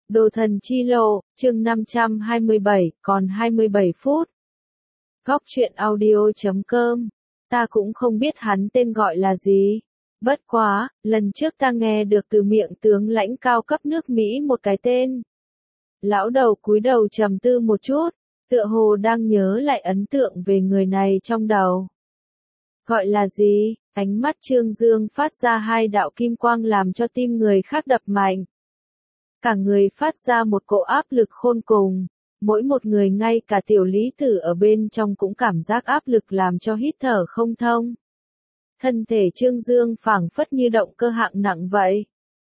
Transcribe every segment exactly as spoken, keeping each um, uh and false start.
Đồ thần chi lộ, chương năm trăm hai mươi bảy, còn hai mươi bảy phút. Góc truyện audio chấm com. Ta cũng không biết hắn tên gọi là gì. Bất quá, lần trước ta nghe được từ miệng tướng lãnh cao cấp nước Mỹ một cái tên. Lão đầu cúi đầu trầm tư một chút, tựa hồ đang nhớ lại ấn tượng về người này trong đầu. Gọi là gì? Ánh mắt Trương Dương phát ra hai đạo kim quang làm cho tim người khác đập mạnh. Cả người phát ra một cỗ áp lực khôn cùng, mỗi một người ngay cả tiểu lý tử ở bên trong cũng cảm giác áp lực làm cho hít thở không thông. Thân thể Trương Dương phảng phất như động cơ hạng nặng vậy.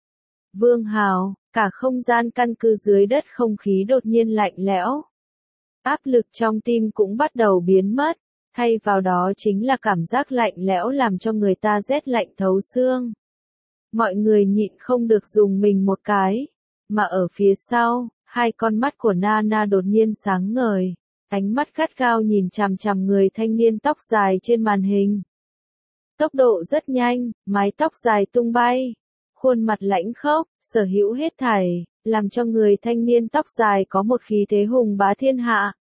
Vương Hào, cả không gian căn cứ dưới đất không khí đột nhiên lạnh lẽo. Áp lực trong tim cũng bắt đầu biến mất, thay vào đó chính là cảm giác lạnh lẽo làm cho người ta rét lạnh thấu xương. Mọi người nhịn không được dùng mình một cái. Mà ở phía sau, hai con mắt của Nana đột nhiên sáng ngời, ánh mắt gắt gao nhìn chằm chằm người thanh niên tóc dài trên màn hình. Tốc độ rất nhanh, mái tóc dài tung bay, khuôn mặt lãnh khốc, sở hữu hết thảy, làm cho người thanh niên tóc dài có một khí thế hùng bá thiên hạ.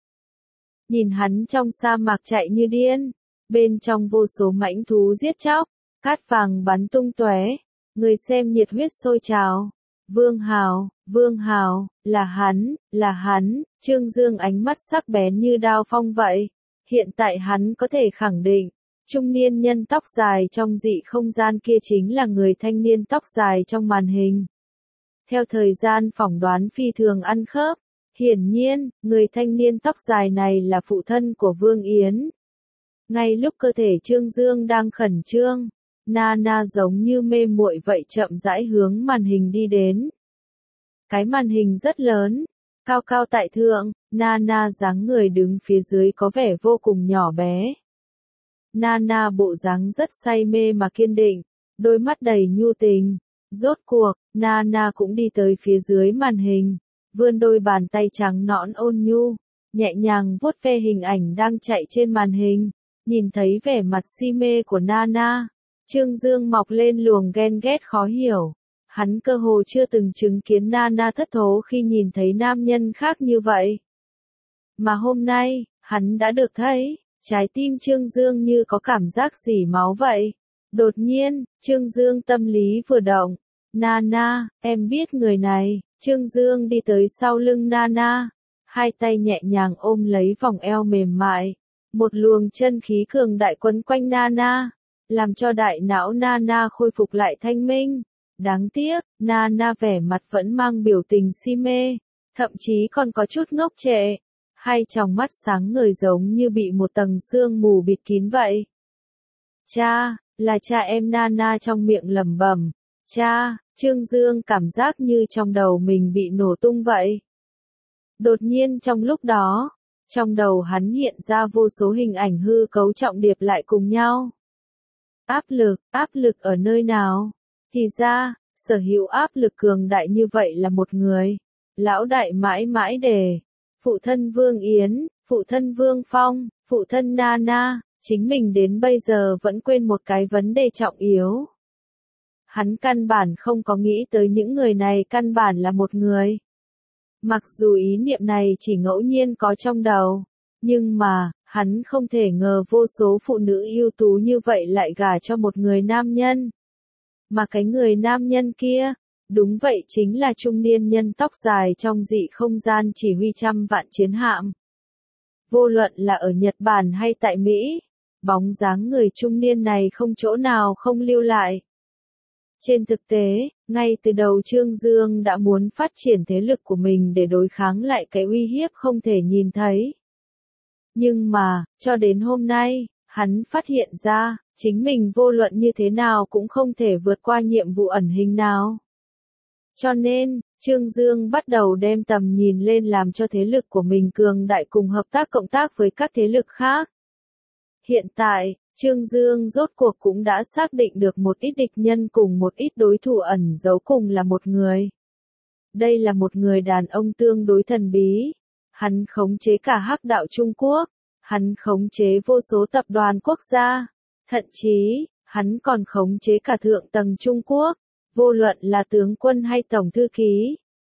Nhìn hắn trong sa mạc chạy như điên, bên trong vô số mãnh thú giết chóc, cát vàng bắn tung tóe, người xem nhiệt huyết sôi trào. Vương Hào, Vương Hào, là hắn, là hắn, Trương Dương ánh mắt sắc bén như đao phong vậy. Hiện tại hắn có thể khẳng định, trung niên nhân tóc dài trong dị không gian kia chính là người thanh niên tóc dài trong màn hình. Theo thời gian phỏng đoán phi thường ăn khớp, hiển nhiên, người thanh niên tóc dài này là phụ thân của Vương Yến. Ngay lúc cơ thể Trương Dương đang khẩn trương, Nana giống như mê muội vậy chậm rãi hướng màn hình đi đến. Cái màn hình rất lớn, cao cao tại thượng, Nana dáng người đứng phía dưới có vẻ vô cùng nhỏ bé. Nana bộ dáng rất say mê mà kiên định, đôi mắt đầy nhu tình. Rốt cuộc, Nana cũng đi tới phía dưới màn hình, vươn đôi bàn tay trắng nõn ôn nhu, nhẹ nhàng vuốt ve hình ảnh đang chạy trên màn hình. Nhìn thấy vẻ mặt si mê của Nana, Trương Dương mọc lên luồng ghen ghét khó hiểu. Hắn cơ hồ chưa từng chứng kiến Nana thất thố khi nhìn thấy nam nhân khác như vậy. Mà hôm nay, hắn đã được thấy, trái tim Trương Dương như có cảm giác dỉ máu vậy. Đột nhiên, Trương Dương tâm lý vừa động. Nana, em biết người này. Trương Dương đi tới sau lưng Nana, hai tay nhẹ nhàng ôm lấy vòng eo mềm mại. Một luồng chân khí cường đại quấn quanh Nana, làm cho đại não Nana khôi phục lại thanh minh. Đáng tiếc, Nana vẻ mặt vẫn mang biểu tình si mê, thậm chí còn có chút ngốc trệ. Hai tròng mắt sáng ngời giống như bị một tầng sương mù bịt kín vậy. Cha, là cha em. Nana trong miệng lẩm bẩm. Cha, Trương Dương cảm giác như trong đầu mình bị nổ tung vậy. Đột nhiên trong lúc đó, trong đầu hắn hiện ra vô số hình ảnh hư cấu trọng điệp lại cùng nhau. Áp lực, áp lực ở nơi nào? Thì ra, sở hữu áp lực cường đại như vậy là một người. Lão đại mãi mãi đề. Phụ thân Vương Yến, phụ thân Vương Phong, phụ thân Nana, chính mình đến bây giờ vẫn quên một cái vấn đề trọng yếu. Hắn căn bản không có nghĩ tới những người này căn bản là một người. Mặc dù ý niệm này chỉ ngẫu nhiên có trong đầu, nhưng mà, hắn không thể ngờ vô số phụ nữ ưu tú như vậy lại gả cho một người nam nhân. Mà cái người nam nhân kia, đúng vậy chính là trung niên nhân tóc dài trong dị không gian chỉ huy trăm vạn chiến hạm. Vô luận là ở Nhật Bản hay tại Mỹ, bóng dáng người trung niên này không chỗ nào không lưu lại. Trên thực tế, ngay từ đầu Trương Dương đã muốn phát triển thế lực của mình để đối kháng lại cái uy hiếp không thể nhìn thấy. Nhưng mà, cho đến hôm nay, hắn phát hiện ra, chính mình vô luận như thế nào cũng không thể vượt qua nhiệm vụ ẩn hình nào. Cho nên, Trương Dương bắt đầu đem tầm nhìn lên làm cho thế lực của mình cường đại cùng hợp tác cộng tác với các thế lực khác. Hiện tại, Trương Dương rốt cuộc cũng đã xác định được một ít địch nhân cùng một ít đối thủ ẩn giấu cùng là một người. Đây là một người đàn ông tương đối thần bí. Hắn khống chế cả hắc đạo Trung Quốc. Hắn khống chế vô số tập đoàn quốc gia. Thậm chí, hắn còn khống chế cả thượng tầng Trung Quốc. Vô luận là tướng quân hay tổng thư ký.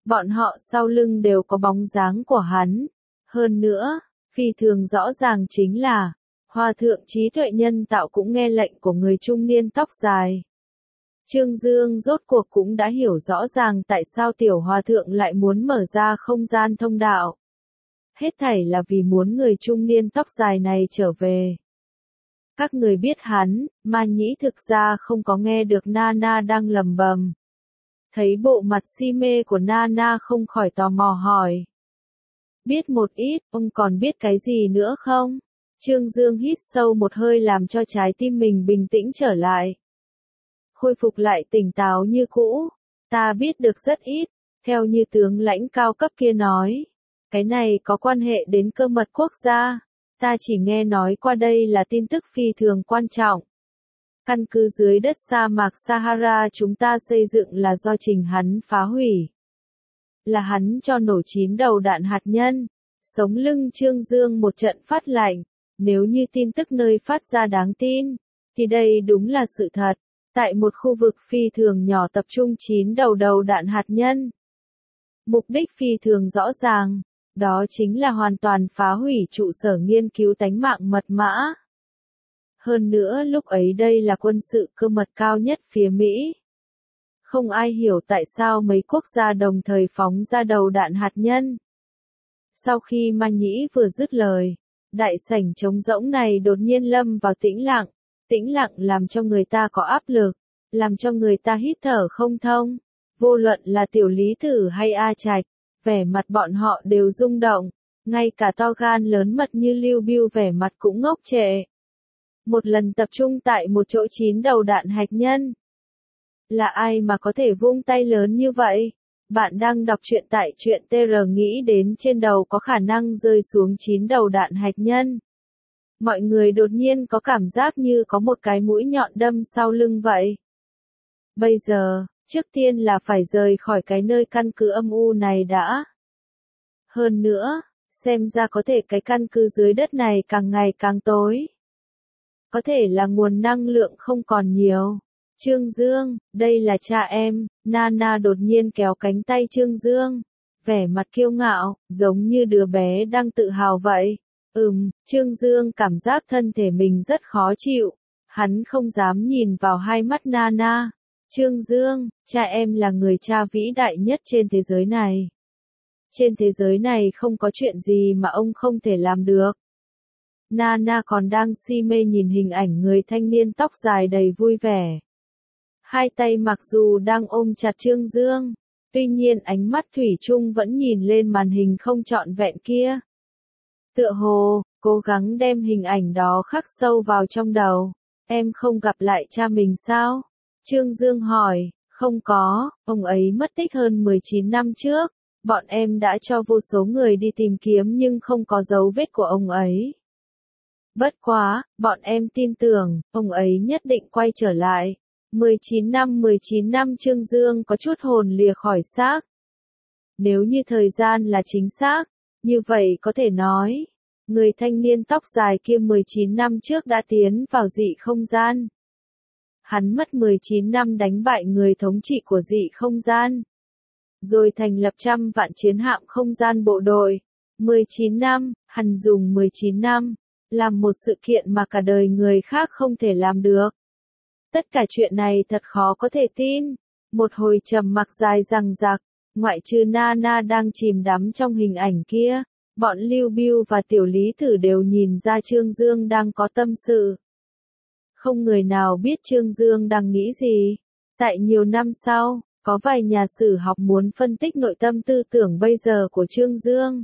Bọn họ sau lưng đều có bóng dáng của hắn. Hơn nữa, phi thường rõ ràng chính là, Hòa thượng trí tuệ nhân tạo cũng nghe lệnh của người trung niên tóc dài. Trương Dương rốt cuộc cũng đã hiểu rõ ràng tại sao tiểu hòa thượng lại muốn mở ra không gian thông đạo. Hết thảy là vì muốn người trung niên tóc dài này trở về. Các người biết hắn, Ma Nhĩ thực ra không có nghe được Nana đang lầm bầm. Thấy bộ mặt si mê của Nana không khỏi tò mò hỏi. Biết một ít, ông còn biết cái gì nữa không? Trương Dương hít sâu một hơi làm cho trái tim mình bình tĩnh trở lại. Khôi phục lại tỉnh táo như cũ. Ta biết được rất ít, theo như tướng lãnh cao cấp kia nói. Cái này có quan hệ đến cơ mật quốc gia. Ta chỉ nghe nói qua đây là tin tức phi thường quan trọng. Căn cứ dưới đất sa mạc Sahara chúng ta xây dựng là do chính hắn phá hủy. Là hắn cho nổ chín đầu đạn hạt nhân. Sống lưng Trương Dương một trận phát lạnh. Nếu như tin tức nơi phát ra đáng tin, thì đây đúng là sự thật. Tại một khu vực phi thường nhỏ tập trung chín đầu đầu đạn hạt nhân. Mục đích phi thường rõ ràng, đó chính là hoàn toàn phá hủy trụ sở nghiên cứu tánh mạng mật mã. Hơn nữa lúc ấy đây là quân sự cơ mật cao nhất phía Mỹ. Không ai hiểu tại sao mấy quốc gia đồng thời phóng ra đầu đạn hạt nhân. Sau khi Ma Nhĩ vừa dứt lời, đại sảnh trống rỗng này đột nhiên lâm vào tĩnh lặng. Tĩnh lặng làm cho người ta có áp lực, làm cho người ta hít thở không thông. Vô luận là Tiểu Lý Tử hay A Trạch, vẻ mặt bọn họ đều rung động, ngay cả to gan lớn mật như Lưu Bưu vẻ mặt cũng ngốc trệ. Một lần tập trung tại một chỗ chín đầu đạn hạt nhân. Là ai mà có thể vung tay lớn như vậy? Bạn đang đọc truyện tại truyện tê rờ nghĩ đến trên đầu có khả năng rơi xuống chín đầu đạn hạt nhân. Mọi người đột nhiên có cảm giác như có một cái mũi nhọn đâm sau lưng vậy. Bây giờ, trước tiên là phải rời khỏi cái nơi căn cứ âm u này đã. Hơn nữa, xem ra có thể cái căn cứ dưới đất này càng ngày càng tối. Có thể là nguồn năng lượng không còn nhiều. Trương Dương, đây là cha em. Nana đột nhiên kéo cánh tay Trương Dương. Vẻ mặt kiêu ngạo, giống như đứa bé đang tự hào vậy. Ừm, Trương Dương cảm giác thân thể mình rất khó chịu. Hắn không dám nhìn vào hai mắt Nana. Trương Dương, cha em là người cha vĩ đại nhất trên thế giới này. Trên thế giới này không có chuyện gì mà ông không thể làm được. Nana còn đang si mê nhìn hình ảnh người thanh niên tóc dài đầy vui vẻ. Hai tay mặc dù đang ôm chặt Trương Dương, tuy nhiên ánh mắt thủy chung vẫn nhìn lên màn hình không trọn vẹn kia. Tựa hồ, cố gắng đem hình ảnh đó khắc sâu vào trong đầu. Em không gặp lại cha mình sao? Trương Dương hỏi, không có, ông ấy mất tích hơn mười chín năm trước. Bọn em đã cho vô số người đi tìm kiếm nhưng không có dấu vết của ông ấy. Bất quá, bọn em tin tưởng, ông ấy nhất định quay trở lại. mười chín năm mười chín năm Trương Dương có chút hồn lìa khỏi xác. Nếu như thời gian là chính xác, như vậy có thể nói, người thanh niên tóc dài kia mười chín năm trước đã tiến vào dị không gian. Hắn mất mười chín năm đánh bại người thống trị của dị không gian. Rồi thành lập trăm vạn chiến hạm không gian bộ đội. mười chín năm, hắn dùng mười chín năm, làm một sự kiện mà cả đời người khác không thể làm được. Tất cả chuyện này thật khó có thể tin. Một hồi trầm mặc dài dằng dặc, ngoại trừ Nana đang chìm đắm trong hình ảnh kia, bọn Lưu Bưu và Tiểu Lý Tử đều nhìn ra Trương Dương đang có tâm sự. Không người nào biết Trương Dương đang nghĩ gì. Tại nhiều năm sau, có vài nhà sử học muốn phân tích nội tâm tư tưởng bây giờ của Trương Dương.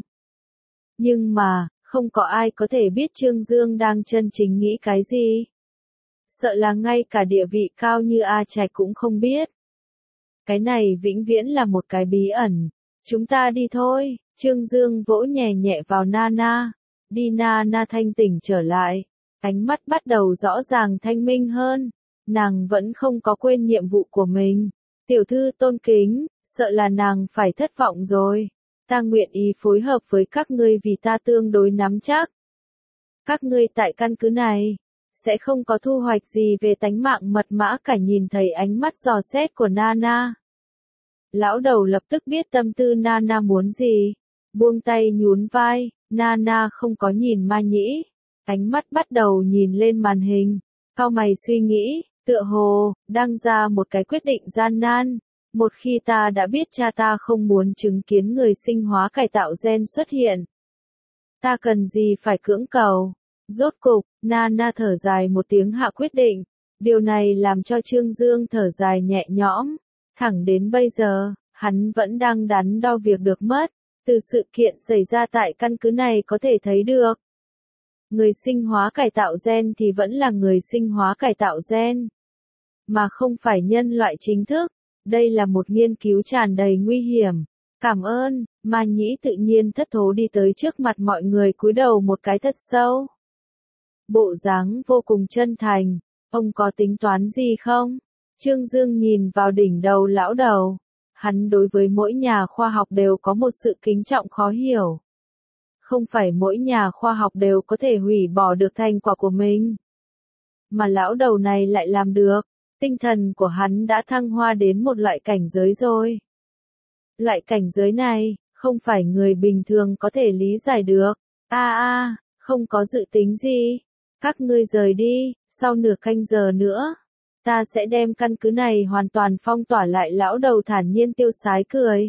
Nhưng mà, không có ai có thể biết Trương Dương đang chân chính nghĩ cái gì. Sợ là ngay cả địa vị cao như A Trạch cũng không biết. Cái này vĩnh viễn là một cái bí ẩn. Chúng ta đi thôi. Trương Dương vỗ nhẹ nhẹ vào Nana. Đi. Nana thanh tỉnh trở lại. Ánh mắt bắt đầu rõ ràng thanh minh hơn. Nàng vẫn không có quên nhiệm vụ của mình. Tiểu thư tôn kính, sợ là nàng phải thất vọng rồi. Ta nguyện ý phối hợp với các ngươi vì ta tương đối nắm chắc. Các ngươi tại căn cứ này, sẽ không có thu hoạch gì về tánh mạng mật mã cả. Nhìn thấy ánh mắt dò xét của Nana. Lão đầu lập tức biết tâm tư Nana muốn gì. Buông tay nhún vai, Nana không có nhìn Ma Nhĩ. Ánh mắt bắt đầu nhìn lên màn hình. Cau mày suy nghĩ, tựa hồ, đang ra một cái quyết định gian nan. Một khi ta đã biết cha ta không muốn chứng kiến người sinh hóa cải tạo gen xuất hiện. Ta cần gì phải cưỡng cầu. Rốt cục, Nana thở dài một tiếng hạ quyết định. Điều này làm cho Trương Dương thở dài nhẹ nhõm. Thẳng đến bây giờ, hắn vẫn đang đắn đo việc được mất. Từ sự kiện xảy ra tại căn cứ này có thể thấy được. Người sinh hóa cải tạo gen thì vẫn là người sinh hóa cải tạo gen. Mà không phải nhân loại chính thức. Đây là một nghiên cứu tràn đầy nguy hiểm. Cảm ơn, Ma Nhĩ tự nhiên thất thố đi tới trước mặt mọi người cúi đầu một cái thật sâu. Bộ dáng vô cùng chân thành. Ông có tính toán gì không? Trương Dương nhìn vào đỉnh đầu lão đầu. Hắn đối với mỗi nhà khoa học đều có một sự kính trọng khó hiểu. Không phải mỗi nhà khoa học đều có thể hủy bỏ được thành quả của mình. Mà lão đầu này lại làm được. Tinh thần của hắn đã thăng hoa đến một loại cảnh giới rồi. Loại cảnh giới này, không phải người bình thường có thể lý giải được. A a, không có dự tính gì. Các ngươi rời đi, sau nửa canh giờ nữa. Ta sẽ đem căn cứ này hoàn toàn phong tỏa lại, lão đầu thản nhiên tiêu sái cười.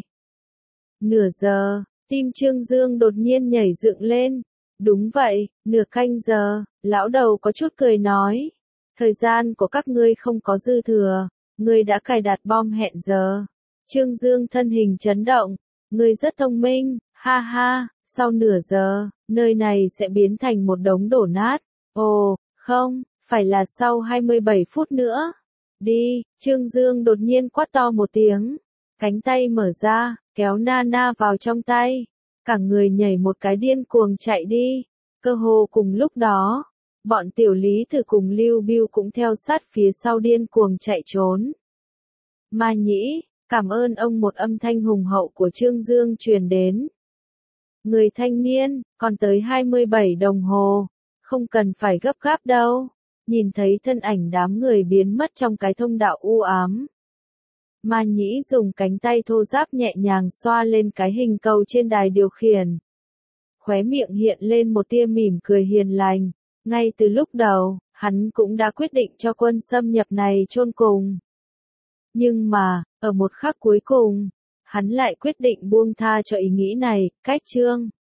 Nửa giờ, tim Trương Dương đột nhiên nhảy dựng lên. Đúng vậy, nửa canh giờ, lão đầu có chút cười nói. Thời gian của các ngươi không có dư thừa, ngươi đã cài đặt bom hẹn giờ. Trương Dương thân hình chấn động, ngươi rất thông minh, ha ha, sau nửa giờ, nơi này sẽ biến thành một đống đổ nát. Ồ, không, phải là sau hai mươi bảy phút nữa. Đi, Trương Dương đột nhiên quát to một tiếng, cánh tay mở ra, kéo Nana vào trong tay. Cả người nhảy một cái điên cuồng chạy đi. Cơ hồ cùng lúc đó, bọn tiểu lý thử cùng Lưu Biêu cũng theo sát phía sau điên cuồng chạy trốn. Ma Nhĩ, cảm ơn ông, một âm thanh hùng hậu của Trương Dương truyền đến. Người thanh niên, còn tới hai mươi bảy đồng hồ, không cần phải gấp gáp đâu. Nhìn thấy thân ảnh đám người biến mất trong cái thông đạo u ám. Ma Nhĩ dùng cánh tay thô ráp nhẹ nhàng xoa lên cái hình cầu trên đài điều khiển. Khóe miệng hiện lên một tia mỉm cười hiền lành. Ngay từ lúc đầu, hắn cũng đã quyết định cho quân xâm nhập này chôn cùng. Nhưng mà, ở một khắc cuối cùng, hắn lại quyết định buông tha cho ý nghĩ này. Cách chương